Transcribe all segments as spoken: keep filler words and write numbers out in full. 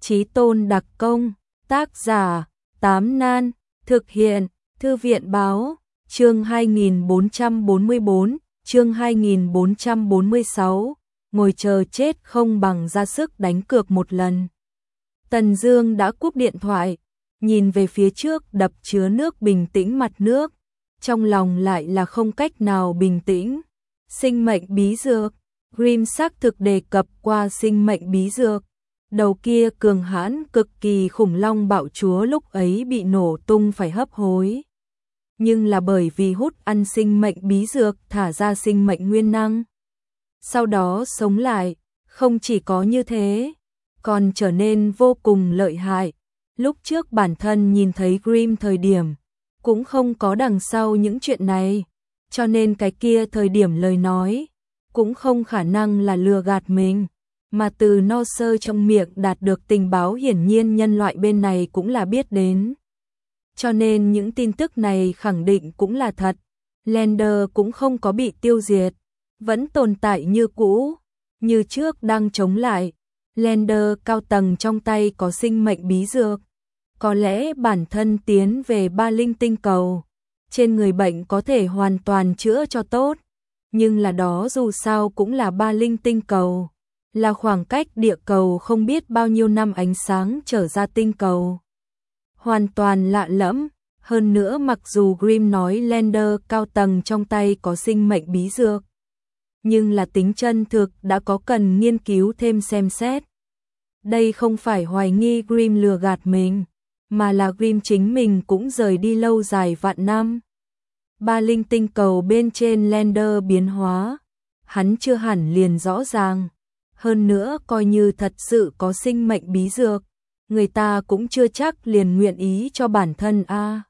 Chí Tôn đặc công, tác giả, Tám Nan, thực hiện, Thư viện báo, chương hai nghìn bốn trăm bốn mươi bốn, chương hai nghìn bốn trăm bốn mươi sáu, ngồi chờ chết không bằng ra sức đánh cược một lần. Tần Dương đã cúp điện thoại, nhìn về phía trước đập chứa nước bình tĩnh mặt nước, trong lòng lại là không cách nào bình tĩnh. Sinh mệnh bí dược, Grimm xác thực đề cập qua sinh mệnh bí dược. Đầu kia cường hãn cực kỳ khủng long bạo chúa lúc ấy bị nổ tung phải hấp hối. Nhưng là bởi vì hút ăn sinh mệnh bí dược thả ra sinh mệnh nguyên năng. Sau đó sống lại, không chỉ có như thế, còn trở nên vô cùng lợi hại. Lúc trước bản thân nhìn thấy Grimm thời điểm, cũng không có đằng sau những chuyện này, cho nên cái kia thời điểm lời nói, cũng không khả năng là lừa gạt mình. Mà từ no sơ trong miệng đạt được tình báo hiển nhiên nhân loại bên này cũng là biết đến. Cho nên những tin tức này khẳng định cũng là thật. Lander cũng không có bị tiêu diệt, vẫn tồn tại như cũ, như trước đang chống lại. Lander cao tầng trong tay có sinh mệnh bí dược. Có lẽ bản thân tiến về ba linh tinh cầu, trên người bệnh có thể hoàn toàn chữa cho tốt. Nhưng là đó dù sao cũng là ba linh tinh cầu, là khoảng cách địa cầu không biết bao nhiêu năm ánh sáng trở ra tinh cầu. Hoàn toàn lạ lẫm, hơn nữa mặc dù Grimm nói Lander cao tầng trong tay có sinh mệnh bí dược, nhưng là tính chân thực đã có cần nghiên cứu thêm xem xét. Đây không phải hoài nghi Grimm lừa gạt mình, mà là Grimm chính mình cũng rời đi lâu dài vạn năm. Ba linh tinh cầu bên trên Lander biến hóa, hắn chưa hẳn liền rõ ràng. Hơn nữa coi như thật sự có sinh mệnh bí dược, người ta cũng chưa chắc liền nguyện ý cho bản thân a. À.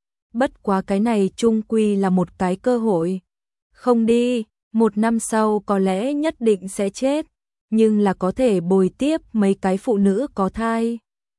Bất quá cái này chung quy là một cái cơ hội. Không đi, một năm sau có lẽ nhất định sẽ chết, nhưng là có thể bồi tiếp mấy cái phụ nữ có thai.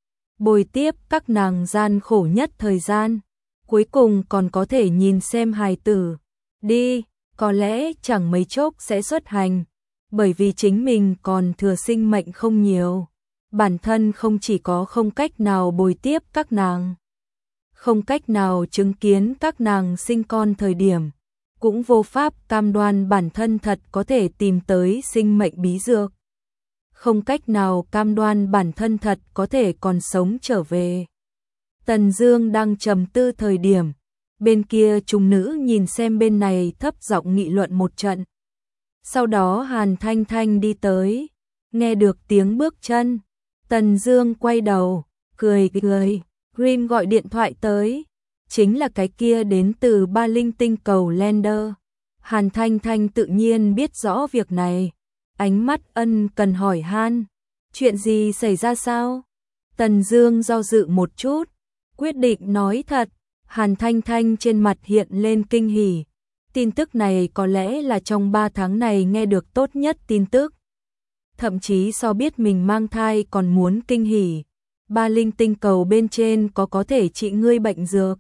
Bồi tiếp các nàng gian khổ nhất thời gian, cuối cùng còn có thể nhìn xem hài tử. Đi, có lẽ chẳng mấy chốc sẽ xuất hành. Bởi vì chính mình còn thừa sinh mệnh không nhiều, bản thân không chỉ có không cách nào bồi tiếp các nàng, không cách nào chứng kiến các nàng sinh con thời điểm, cũng vô pháp cam đoan bản thân thật có thể tìm tới sinh mệnh bí dược, không cách nào cam đoan bản thân thật có thể còn sống trở về. Tần Dương đang trầm tư thời điểm, bên kia chúng nữ nhìn xem bên này thấp giọng nghị luận một trận. Sau đó Hàn Thanh Thanh đi tới, nghe được tiếng bước chân, Tần Dương quay đầu, cười cười, Grimm gọi điện thoại tới, chính là cái kia đến từ ba linh tinh cầu Lander. Hàn Thanh Thanh tự nhiên biết rõ việc này, ánh mắt ân cần hỏi han, chuyện gì xảy ra sao? Tần Dương do dự một chút, quyết định nói thật. Hàn Thanh Thanh trên mặt hiện lên kinh hỉ. Tin tức này có lẽ là trong ba tháng này nghe được tốt nhất tin tức. Thậm chí so biết mình mang thai còn muốn kinh hỉ. Ba linh tinh cầu bên trên có có thể trị ngươi bệnh dược.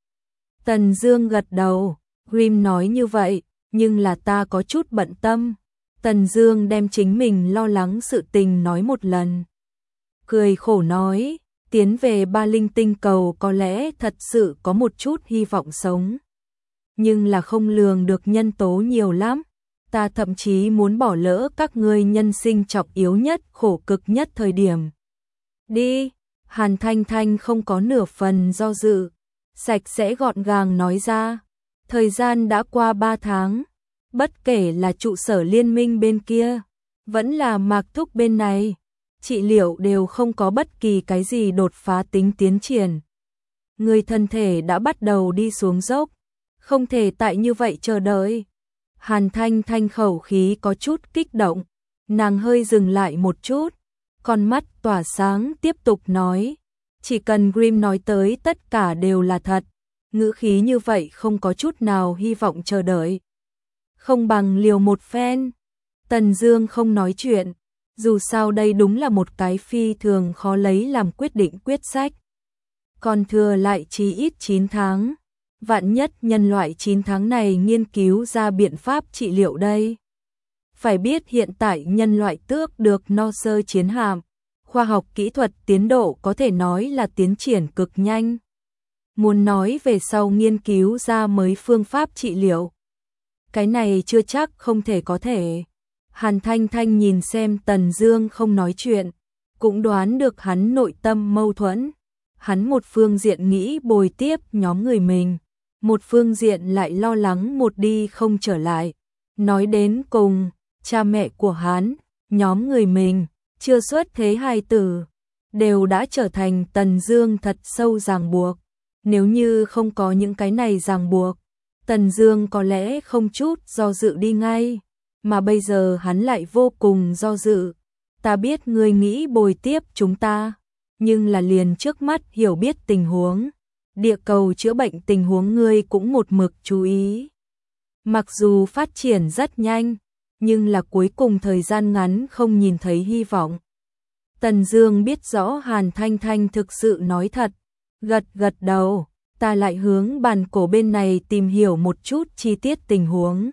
Tần Dương gật đầu, Grimm nói như vậy, nhưng là ta có chút bận tâm. Tần Dương đem chính mình lo lắng sự tình nói một lần. Cười khổ nói, tiến về ba linh tinh cầu có lẽ thật sự có một chút hy vọng sống. Nhưng là không lường được nhân tố nhiều lắm, ta thậm chí muốn bỏ lỡ các ngươi nhân sinh trọng yếu nhất, khổ cực nhất thời điểm. Đi, Hàn Thanh Thanh không có nửa phần do dự, sạch sẽ gọn gàng nói ra. Thời gian đã qua ba tháng, bất kể là trụ sở liên minh bên kia, vẫn là Mạc Thúc bên này, trị liệu đều không có bất kỳ cái gì đột phá tính tiến triển. Người thân thể đã bắt đầu đi xuống dốc. Không thể tại như vậy chờ đợi. Hàn Thanh Thanh khẩu khí có chút kích động, nàng hơi dừng lại một chút, con mắt tỏa sáng tiếp tục nói, chỉ cần Grimm nói tới tất cả đều là thật, ngữ khí như vậy không có chút nào hy vọng chờ đợi. Không bằng liều một phen. Tần Dương không nói chuyện, dù sao đây đúng là một cái phi thường khó lấy làm quyết định quyết sách. Còn thừa lại chỉ ít chín tháng. Vạn nhất nhân loại chín tháng này nghiên cứu ra biện pháp trị liệu đây. Phải biết hiện tại nhân loại tước được no sơ chiến hạm, khoa học kỹ thuật tiến độ có thể nói là tiến triển cực nhanh. Muốn nói về sau nghiên cứu ra mới phương pháp trị liệu, cái này chưa chắc không thể có thể. Hàn Thanh Thanh nhìn xem Tần Dương không nói chuyện, cũng đoán được hắn nội tâm mâu thuẫn. Hắn một phương diện nghĩ bồi tiếp nhóm người mình, một phương diện lại lo lắng một đi không trở lại. Nói đến cùng, cha mẹ của hắn, nhóm người mình, chưa xuất thế hài tử, đều đã trở thành Tần Dương thật sâu ràng buộc. Nếu như không có những cái này ràng buộc, Tần Dương có lẽ không chút do dự đi ngay, mà bây giờ hắn lại vô cùng do dự. Ta biết ngươi nghĩ bồi tiếp chúng ta, nhưng là liền trước mắt hiểu biết tình huống, địa cầu chữa bệnh tình huống ngươi cũng một mực chú ý. Mặc dù phát triển rất nhanh, nhưng là cuối cùng thời gian ngắn không nhìn thấy hy vọng. Tần Dương biết rõ Hàn Thanh Thanh thực sự nói thật, gật gật đầu, ta lại hướng bàn cổ bên này tìm hiểu một chút chi tiết tình huống.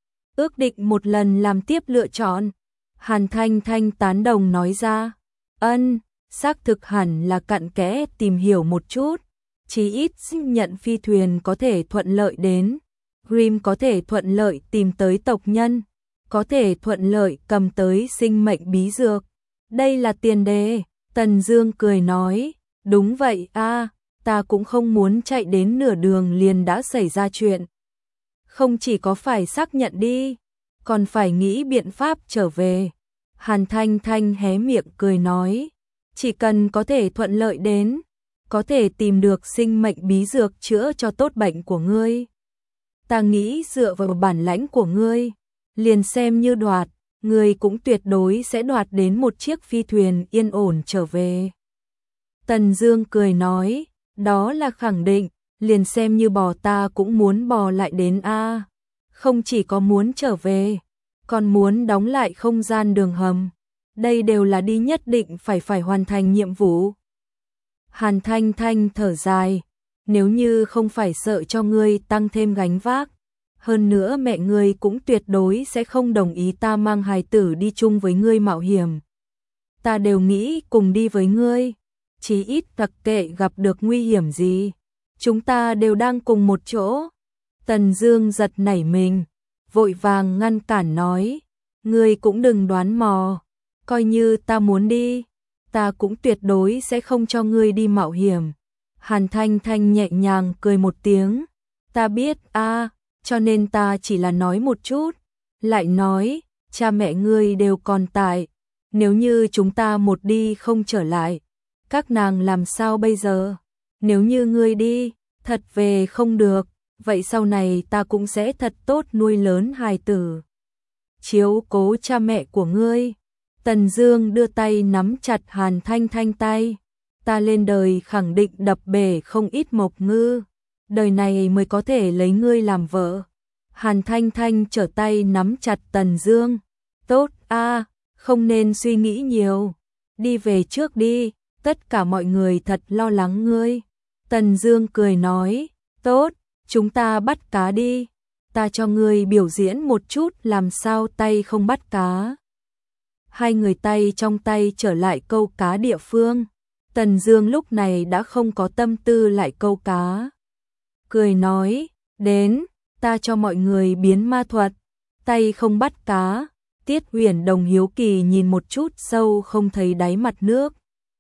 Ước định một lần làm tiếp lựa chọn. Hàn Thanh Thanh tán đồng nói ra, ân, xác thực hẳn là cặn kẽ tìm hiểu một chút, chí ít nhận phi thuyền có thể thuận lợi đến, Grim có thể thuận lợi tìm tới tộc nhân, có thể thuận lợi cầm tới sinh mệnh bí dược. Đây là tiền đề. Tần Dương cười nói, đúng vậy a, ta cũng không muốn chạy đến nửa đường liền đã xảy ra chuyện. Không chỉ có phải xác nhận đi, còn phải nghĩ biện pháp trở về. Hàn Thanh Thanh hé miệng cười nói, chỉ cần có thể thuận lợi đến, có thể tìm được sinh mệnh bí dược chữa cho tốt bệnh của ngươi. Ta nghĩ dựa vào bản lãnh của ngươi, liền xem như đoạt, ngươi cũng tuyệt đối sẽ đoạt đến một chiếc phi thuyền yên ổn trở về. Tần Dương cười nói, đó là khẳng định, liền xem như bò ta cũng muốn bò lại đến a. Không chỉ có muốn trở về, còn muốn đóng lại không gian đường hầm. Đây đều là đi nhất định phải phải hoàn thành nhiệm vụ. Hàn Thanh Thanh thở dài, nếu như không phải sợ cho ngươi tăng thêm gánh vác, hơn nữa mẹ ngươi cũng tuyệt đối sẽ không đồng ý ta mang hài tử đi chung với ngươi mạo hiểm. Ta đều nghĩ cùng đi với ngươi, chí ít mặc kệ gặp được nguy hiểm gì, chúng ta đều đang cùng một chỗ. Tần Dương giật nảy mình, vội vàng ngăn cản nói, ngươi cũng đừng đoán mò, coi như ta muốn đi, ta cũng tuyệt đối sẽ không cho ngươi đi mạo hiểm. Hàn Thanh Thanh nhẹ nhàng cười một tiếng, ta biết a, cho nên ta chỉ là nói một chút. Lại nói, cha mẹ ngươi đều còn tại, nếu như chúng ta một đi không trở lại, các nàng làm sao bây giờ? Nếu như ngươi đi, thật về không được, vậy sau này ta cũng sẽ thật tốt nuôi lớn hài tử, chiếu cố cha mẹ của ngươi. Tần Dương đưa tay nắm chặt Hàn Thanh Thanh tay, ta lên đời khẳng định đập bể không ít mộc ngư, đời này mới có thể lấy ngươi làm vợ. Hàn Thanh Thanh trở tay nắm chặt Tần Dương, tốt a, không nên suy nghĩ nhiều, đi về trước đi, tất cả mọi người thật lo lắng ngươi. Tần Dương cười nói, tốt, chúng ta bắt cá đi, ta cho ngươi biểu diễn một chút làm sao tay không bắt cá. Hai người tay trong tay trở lại câu cá địa phương. Tần Dương lúc này đã không có tâm tư lại câu cá. Cười nói, đến, ta cho mọi người biến ma thuật, tay không bắt cá. Tiết Huyền Đồng hiếu kỳ nhìn một chút sâu không thấy đáy mặt nước.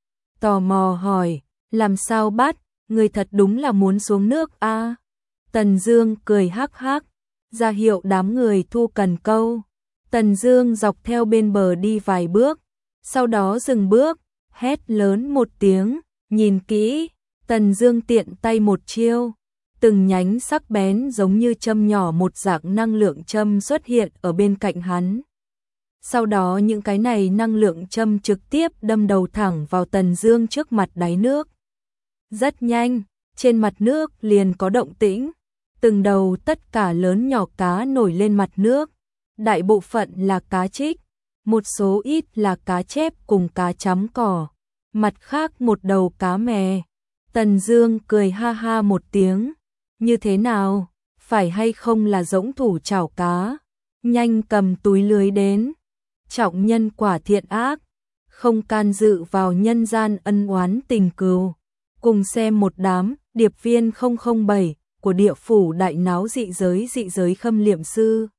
Tò mò hỏi, làm sao bắt, người thật đúng là muốn xuống nước a. À? Tần Dương cười hắc hắc, ra hiệu đám người thu cần câu. Tần Dương dọc theo bên bờ đi vài bước, sau đó dừng bước, hét lớn một tiếng, nhìn kỹ. Tần Dương tiện tay một chiêu, từng nhánh sắc bén giống như châm nhỏ một dạng năng lượng châm xuất hiện ở bên cạnh hắn. Sau đó những cái này năng lượng châm trực tiếp đâm đầu thẳng vào Tần Dương trước mặt đáy nước. Rất nhanh, trên mặt nước liền có động tĩnh, từng đầu tất cả lớn nhỏ cá nổi lên mặt nước. Đại bộ phận là cá trích, một số ít là cá chép cùng cá chấm cỏ, mặt khác một đầu cá mè. Tần Dương cười ha ha một tiếng, như thế nào, phải hay không là dũng thủ chảo cá, nhanh cầm túi lưới đến. Trọng nhân quả thiện ác, không can dự vào nhân gian ân oán tình cừu. Cùng xem một đám điệp viên không không bảy của địa phủ đại náo dị giới dị giới khâm liệm sư.